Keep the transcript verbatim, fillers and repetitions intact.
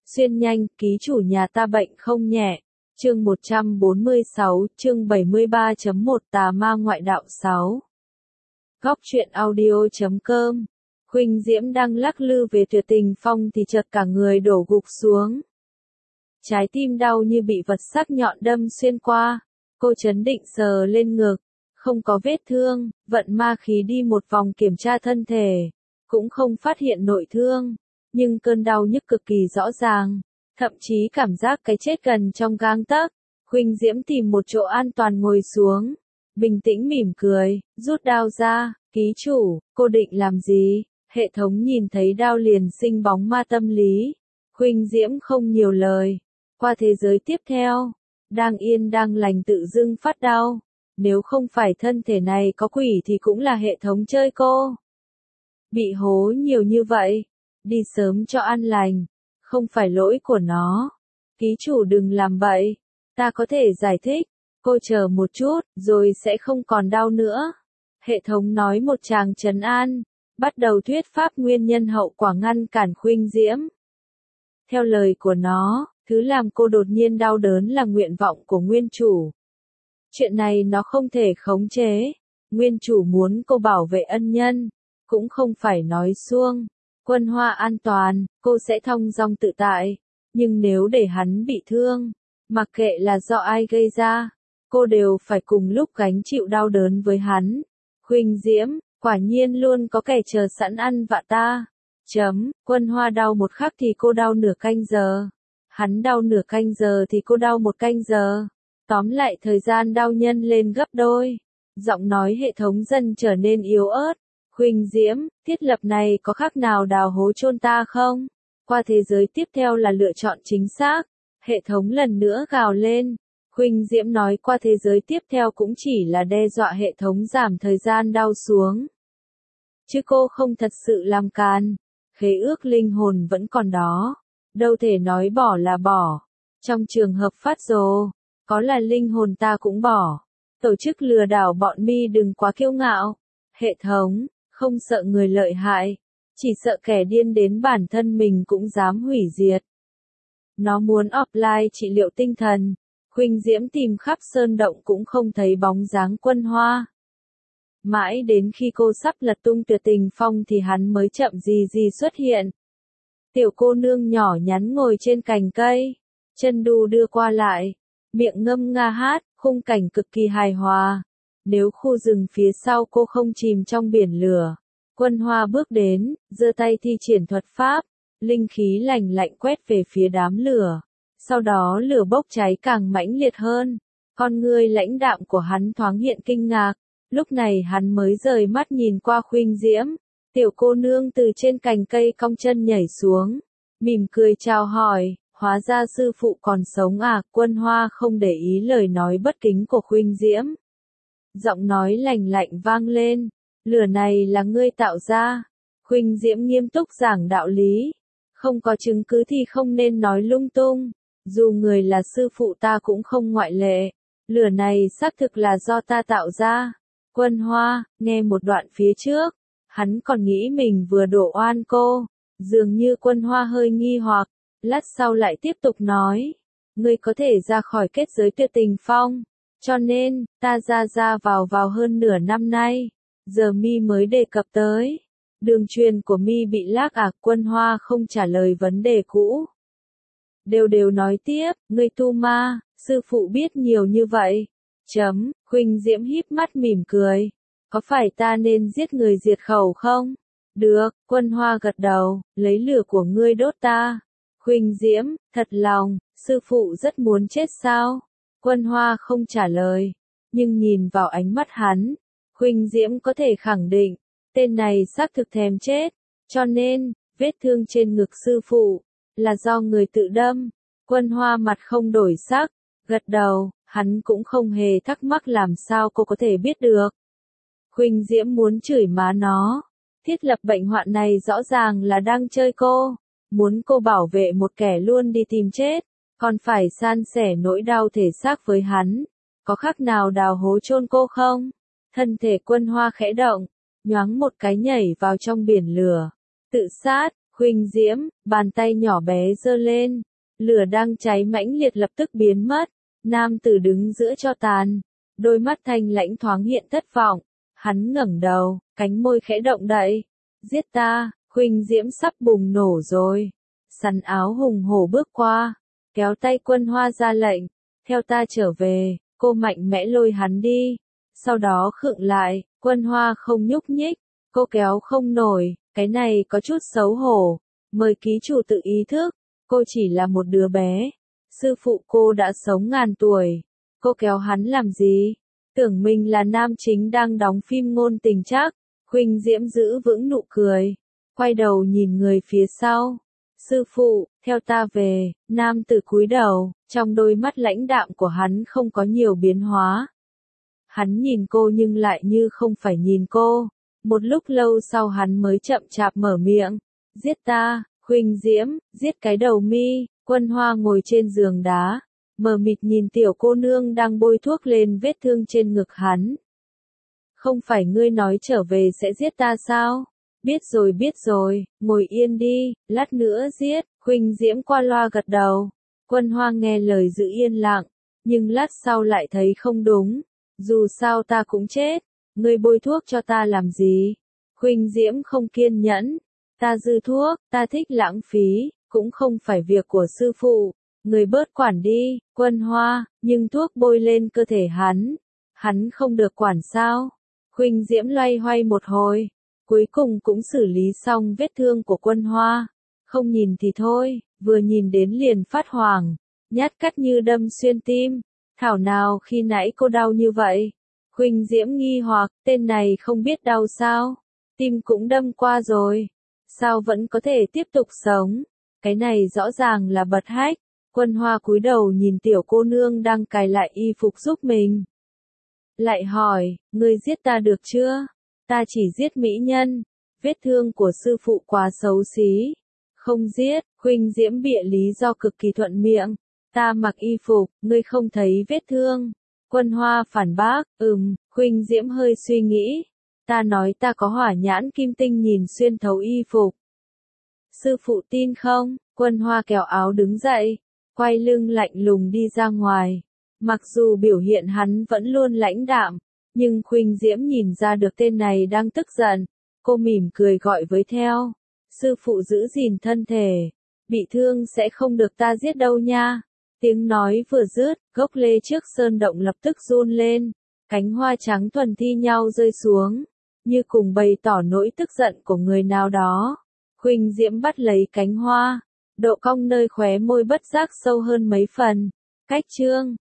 Xuyên nhanh, ký chủ nhà ta bệnh không nhẹ. Chương một trăm bốn mươi sáu, chương bảy mươi ba chấm một Tà ma ngoại đạo sáu. Góc truyện audio chấm com. Khuynh Diễm đang lắc lư về tuyệt tình phong thì chợt cả người đổ gục xuống. Trái tim đau như bị vật sắc nhọn đâm xuyên qua. Cô chấn định sờ lên ngực. Không có vết thương, vận ma khí đi một vòng kiểm tra thân thể. Cũng không phát hiện nội thương. Nhưng cơn đau nhức cực kỳ rõ ràng. Thậm chí cảm giác cái chết gần trong gang tấc. Khuynh Diễm tìm một chỗ an toàn ngồi xuống. Bình tĩnh mỉm cười, rút đao ra. Ký chủ, cô định làm gì? Hệ thống nhìn thấy đao liền sinh bóng ma tâm lý. Khuynh Diễm không nhiều lời. Qua thế giới tiếp theo. Đang yên đang lành tự dưng phát đau. Nếu không phải thân thể này có quỷ thì cũng là hệ thống chơi cô. Bị hố nhiều như vậy. Đi sớm cho an lành. Không phải lỗi của nó. Ký chủ đừng làm bậy. Ta có thể giải thích. Cô chờ một chút, rồi sẽ không còn đau nữa. Hệ thống nói một tràng trấn an. Bắt đầu thuyết pháp nguyên nhân hậu quả ngăn cản Khuynh Diễm. Theo lời của nó, thứ làm cô đột nhiên đau đớn là nguyện vọng của nguyên chủ. Chuyện này nó không thể khống chế. Nguyên chủ muốn cô bảo vệ ân nhân. Cũng không phải nói suông. Quân Hoa an toàn, cô sẽ thong dong tự tại. Nhưng nếu để hắn bị thương, mặc kệ là do ai gây ra, cô đều phải cùng lúc gánh chịu đau đớn với hắn. Khuynh Diễm, quả nhiên luôn có kẻ chờ sẵn ăn vạ ta. Chấm, Quân Hoa đau một khắc thì cô đau nửa canh giờ. Hắn đau nửa canh giờ thì cô đau một canh giờ. Tóm lại thời gian đau nhân lên gấp đôi. Giọng nói hệ thống dần trở nên yếu ớt. Khuynh Diễm, thiết lập này có khác nào đào hố chôn ta không? Qua thế giới tiếp theo là lựa chọn chính xác. Hệ thống lần nữa gào lên. Khuynh Diễm nói qua thế giới tiếp theo cũng chỉ là đe dọa hệ thống giảm thời gian đau xuống. Chứ cô không thật sự làm càn. Khế ước linh hồn vẫn còn đó. Đâu thể nói bỏ là bỏ. Trong trường hợp phát rồ, có là linh hồn ta cũng bỏ. Tổ chức lừa đảo bọn mi đừng quá kiêu ngạo. Hệ thống, không sợ người lợi hại. Chỉ sợ kẻ điên đến bản thân mình cũng dám hủy diệt. Nó muốn offline trị liệu tinh thần. Khuynh Diễm tìm khắp sơn động cũng không thấy bóng dáng Quân Hoa. Mãi đến khi cô sắp lật tung tuyệt tình phong thì hắn mới chậm gì gì xuất hiện. Tiểu cô nương nhỏ nhắn ngồi trên cành cây. Chân đu đưa qua lại. Miệng ngâm nga hát, khung cảnh cực kỳ hài hòa. Nếu khu rừng phía sau cô không chìm trong biển lửa. Quân Hoa bước đến, giơ tay thi triển thuật pháp. Linh khí lạnh lạnh quét về phía đám lửa. Sau đó lửa bốc cháy càng mãnh liệt hơn. Con ngươi lãnh đạm của hắn thoáng hiện kinh ngạc. Lúc này hắn mới rời mắt nhìn qua Khuynh Diễm. Tiểu cô nương từ trên cành cây cong chân nhảy xuống. Mỉm cười chào hỏi, hóa ra sư phụ còn sống à? Quân Hoa không để ý lời nói bất kính của Khuynh Diễm. Giọng nói lạnh lạnh vang lên. Lửa này là ngươi tạo ra. Khuynh Diễm nghiêm túc giảng đạo lý. Không có chứng cứ thì không nên nói lung tung. Dù người là sư phụ ta cũng không ngoại lệ. Lửa này xác thực là do ta tạo ra. Quân Hoa, nghe một đoạn phía trước. Hắn còn nghĩ mình vừa đổ oan cô. Dường như Quân Hoa hơi nghi hoặc. Lát sau lại tiếp tục nói. Ngươi có thể ra khỏi kết giới tuyệt tình phong. Cho nên, ta ra ra vào vào hơn nửa năm nay. Giờ mi mới đề cập tới. Đường truyền của mi bị lác à? Quân Hoa không trả lời vấn đề cũ. Đều đều nói tiếp, ngươi tu ma, sư phụ biết nhiều như vậy. Chấm, Khuynh Diễm híp mắt mỉm cười. Có phải ta nên giết người diệt khẩu không? Được, Quân Hoa gật đầu, lấy lửa của ngươi đốt ta. Khuynh Diễm, thật lòng, sư phụ rất muốn chết sao? Quân Hoa không trả lời, nhưng nhìn vào ánh mắt hắn, Khuynh Diễm có thể khẳng định, tên này xác thực thèm chết, cho nên, vết thương trên ngực sư phụ, là do người tự đâm. Quân Hoa mặt không đổi sắc, gật đầu, hắn cũng không hề thắc mắc làm sao cô có thể biết được. Khuynh Diễm muốn chửi má nó, thiết lập bệnh hoạn này rõ ràng là đang chơi cô, muốn cô bảo vệ một kẻ luôn đi tìm chết, còn phải san sẻ nỗi đau thể xác với hắn, có khác nào đào hố chôn cô không? Thân thể Quân Hoa khẽ động, nhoáng một cái nhảy vào trong biển lửa. Tự sát, Khuynh Diễm, bàn tay nhỏ bé giơ lên, lửa đang cháy mãnh liệt lập tức biến mất, nam tử đứng giữa tro tàn, đôi mắt thanh lãnh thoáng hiện thất vọng, hắn ngẩng đầu, cánh môi khẽ động đậy, giết ta, Khuynh Diễm sắp bùng nổ rồi, sắn áo hùng hổ bước qua, kéo tay Quân Hoa ra lệnh, theo ta trở về, cô mạnh mẽ lôi hắn đi, sau đó khựng lại, Quân Hoa không nhúc nhích, cô kéo không nổi, cái này có chút xấu hổ, mời ký chủ tự ý thức, cô chỉ là một đứa bé, sư phụ cô đã sống ngàn tuổi, cô kéo hắn làm gì, tưởng mình là nam chính đang đóng phim ngôn tình chắc, Khuynh Diễm giữ vững nụ cười, quay đầu nhìn người phía sau, sư phụ, theo ta về, nam tử cúi đầu, trong đôi mắt lãnh đạm của hắn không có nhiều biến hóa. Hắn nhìn cô nhưng lại như không phải nhìn cô. Một lúc lâu sau hắn mới chậm chạp mở miệng, giết ta, Khuynh Diễm, giết cái đầu mi, Quân Hoa ngồi trên giường đá, mờ mịt nhìn tiểu cô nương đang bôi thuốc lên vết thương trên ngực hắn. Không phải ngươi nói trở về sẽ giết ta sao? Biết rồi biết rồi, ngồi yên đi, lát nữa giết, Khuynh Diễm qua loa gật đầu. Quân Hoa nghe lời giữ yên lặng, nhưng lát sau lại thấy không đúng, dù sao ta cũng chết. Ngươi bôi thuốc cho ta làm gì? Khuynh Diễm không kiên nhẫn. Ta dư thuốc, ta thích lãng phí, cũng không phải việc của sư phụ. Ngươi bớt quản đi, Quân Hoa, nhưng thuốc bôi lên cơ thể hắn. Hắn không được quản sao? Khuynh Diễm loay hoay một hồi. Cuối cùng cũng xử lý xong vết thương của Quân Hoa. Không nhìn thì thôi, vừa nhìn đến liền phát hoảng. Nhát cắt như đâm xuyên tim. Thảo nào khi nãy cô đau như vậy? Khuynh Diễm nghi hoặc, tên này không biết đau sao? Tim cũng đâm qua rồi. Sao vẫn có thể tiếp tục sống? Cái này rõ ràng là bật hách. Quân Hoa cúi đầu nhìn tiểu cô nương đang cài lại y phục giúp mình. Lại hỏi, ngươi giết ta được chưa? Ta chỉ giết mỹ nhân. Vết thương của sư phụ quá xấu xí. Không giết, Khuynh Diễm bịa lý do cực kỳ thuận miệng. Ta mặc y phục, ngươi không thấy vết thương. Quân Hoa phản bác, ừm, Khuynh Diễm hơi suy nghĩ. Ta nói ta có hỏa nhãn kim tinh nhìn xuyên thấu y phục. Sư phụ tin không? Quân Hoa kéo áo đứng dậy, quay lưng lạnh lùng đi ra ngoài. Mặc dù biểu hiện hắn vẫn luôn lãnh đạm, nhưng Khuynh Diễm nhìn ra được tên này đang tức giận. Cô mỉm cười gọi với theo. Sư phụ giữ gìn thân thể. Bị thương sẽ không được ta giết đâu nha. Tiếng nói vừa dứt, gốc lê trước sơn động lập tức run lên, cánh hoa trắng thuần thi nhau rơi xuống, như cùng bày tỏ nỗi tức giận của người nào đó. Khuynh Diễm bắt lấy cánh hoa, độ cong nơi khóe môi bất giác sâu hơn mấy phần. Cách chương